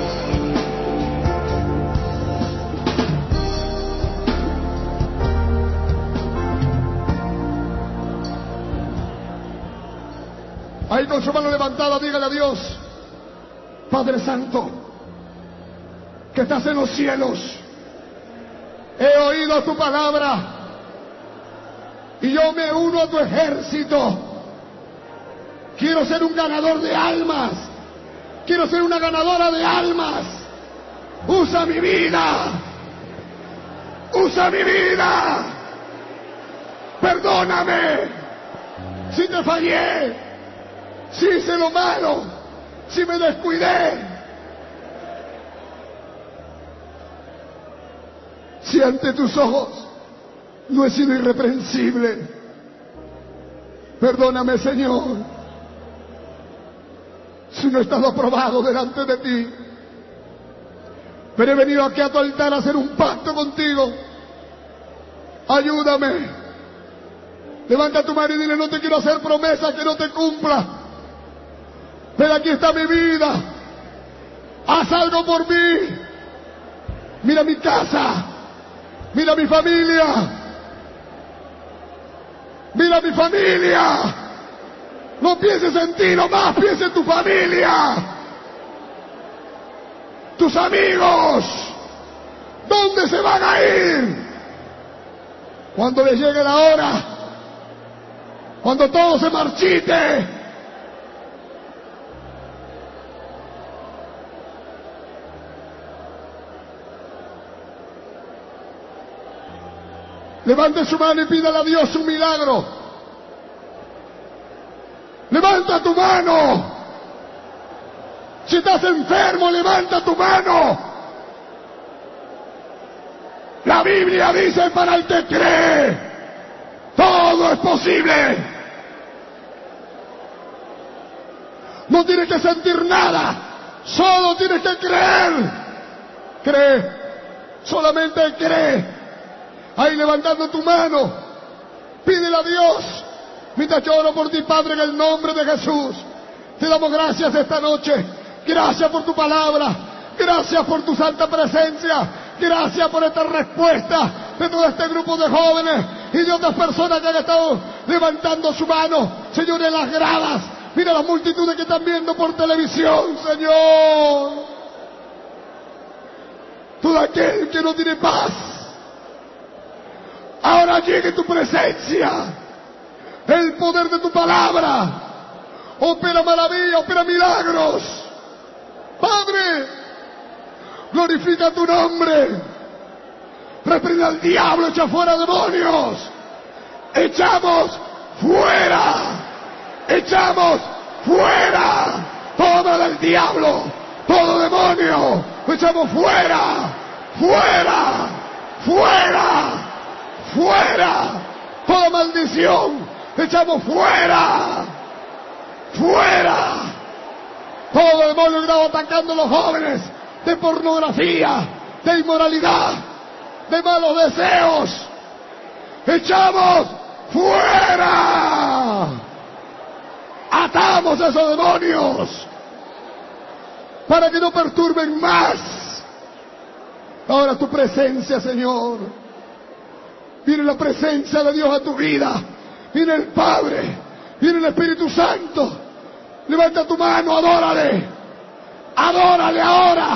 Ahí con su mano levantada, dígale a Dios: Padre Santo, que estás en los cielos, he oído tu palabra y yo me uno a tu ejército. Quiero ser un ganador de almas, quiero ser una ganadora de almas. Usa mi vida, usa mi vida. Perdóname si te fallé, si hice lo malo, si me descuidé, si ante tus ojos no he sido irreprensible. Perdóname, Señor, si no he estado aprobado delante de ti, pero he venido aquí a tu altar a hacer un pacto contigo. Ayúdame. Levanta tu mano y dile: no te quiero hacer promesas que no te cumpla, pero aquí está mi vida. Haz algo por mí. Mira mi casa, mira mi familia, mira mi familia. No pienses en ti nomás, piensa en tu familia, tus amigos. ¿Dónde se van a ir cuando les llegue la hora? Cuando todo se marchite. Levante su mano y pídale a Dios un milagro. Levanta tu mano. Si estás enfermo, levanta tu mano. La Biblia dice: para el que cree, todo es posible. No tienes que sentir nada, solo tienes que creer. Cree, solamente cree. Ahí levantando tu mano, pídele a Dios Mientras yo oro por ti, Padre, en el nombre de Jesús, te damos gracias esta noche. Gracias por tu palabra. Gracias por tu santa presencia. Gracias por esta respuesta de todo este grupo de jóvenes y de otras personas que han estado levantando su mano, Señor, en las gradas. Mira las multitudes que están viendo por televisión, Señor. Todo aquel que no tiene paz, ahora llegue tu presencia. El poder de tu palabra opera maravilla, opera milagros. Padre, glorifica tu nombre. Reprende al diablo, echa fuera demonios. Echamos fuera. Echamos fuera todo del diablo, todo demonio. Lo echamos fuera, fuera, fuera, fuera. Toda maldición, echamos fuera, fuera. Todo demonio que estaba atacando a los jóvenes de pornografía, de inmoralidad, de malos deseos, echamos fuera. Atamos a esos demonios para que no perturben más. Ahora tu presencia, Señor. Viene la presencia de Dios a tu vida. Viene el Padre, viene el Espíritu Santo. Levanta tu mano, adórale. Adórale ahora.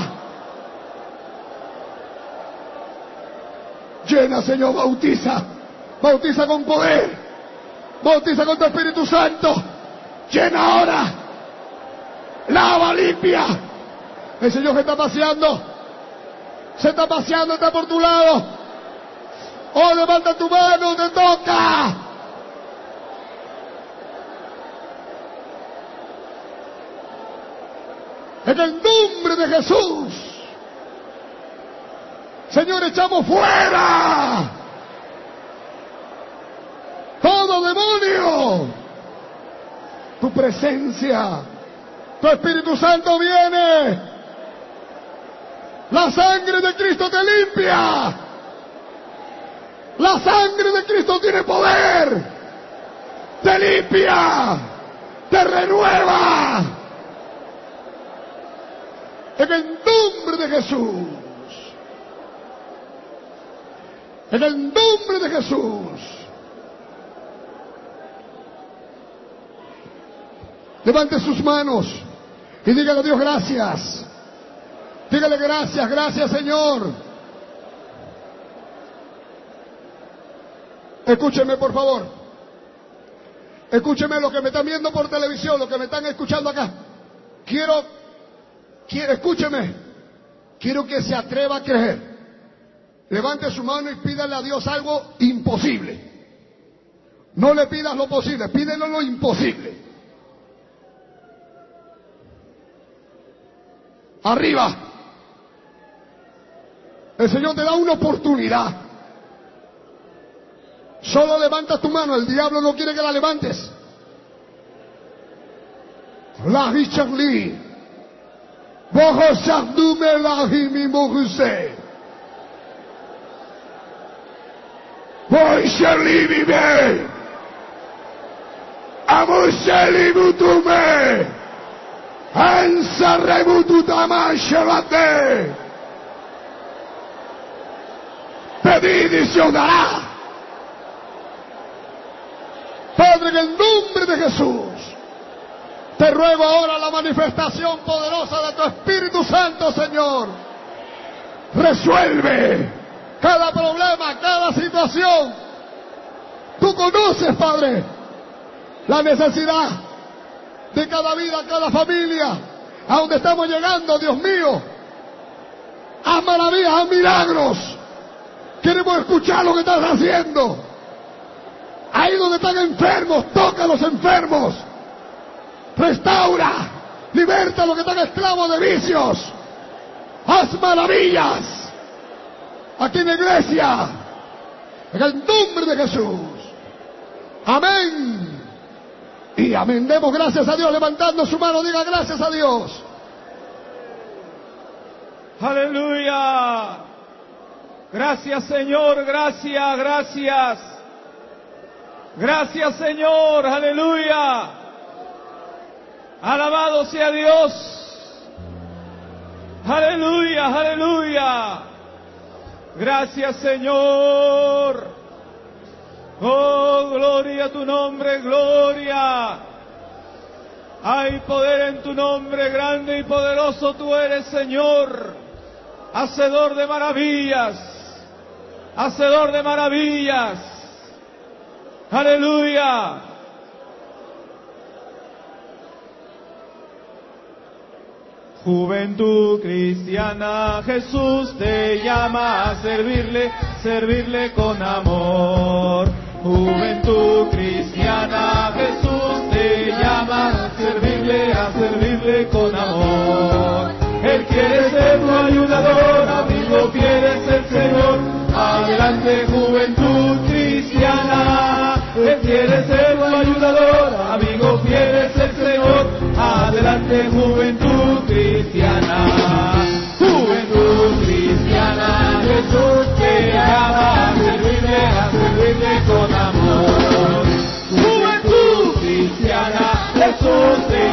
Llena, Señor, bautiza. Bautiza con poder. Bautiza con tu Espíritu Santo. Llena ahora. Lava, limpia. El Señor se está paseando. Se está paseando, está por tu lado. Oh, levanta tu mano, te toca. En el nombre de Jesús. Señor, echamos fuera todo demonio. Tu presencia, tu Espíritu Santo viene. La sangre de Cristo te limpia. La sangre de Cristo tiene poder. Te limpia. Te renueva. En el nombre de Jesús. En el nombre de Jesús. Levante sus manos y dígale a Dios gracias. Dígale gracias, gracias, Señor. Escúcheme, por favor. Escúcheme los que me están viendo por televisión, los que me están escuchando acá. Quiero, quiero, escúcheme. Quiero que se atreva a creer. Levante su mano y pídale a Dios algo imposible. No le pidas lo posible, pídele lo imposible. Arriba. El Señor te da una oportunidad. Solo levanta tu mano, el diablo no quiere que la levantes. La Richarli. Bojo sardume la himi moruse. Voy Charlie vive. Amoseli butume. Ansa rebutu tamashavate. Pedid y se os dará. Padre, en el nombre de Jesús, te ruego ahora la manifestación poderosa de tu Espíritu Santo, Señor. Resuelve cada problema, cada situación. Tú conoces, Padre, la necesidad de cada vida, cada familia, a donde estamos llegando, Dios mío. Haz maravillas, haz milagros. Queremos escuchar lo que estás haciendo. Ahí donde están enfermos, toca a los enfermos. Restaura, liberta a los que están esclavos de vicios. Haz maravillas aquí en la iglesia, en el nombre de Jesús. Amén y amén. Demos gracias a Dios levantando su mano. Diga gracias a Dios. Aleluya. Gracias, Señor, gracias, gracias. Gracias, Señor. Aleluya. Alabado sea Dios. Aleluya, aleluya. Gracias, Señor. Oh, gloria a tu nombre, gloria. Hay poder en tu nombre, grande y poderoso tú eres, Señor. Hacedor de maravillas. Hacedor de maravillas. Aleluya. Juventud cristiana, Jesús te llama a servirle, servirle con amor. Juventud cristiana, Jesús te llama a servirle, a servirle con amor. Él quiere ser tu ayudador, amigo, quieres el Señor. Adelante, juventud cristiana. Él quiere ser tu ayudador, amigo, quieres el Señor. Adelante, juventud cristiana. Juventud cristiana, Jesús te llama a servirle, a servirle con amor. Juventud cristiana, Jesús te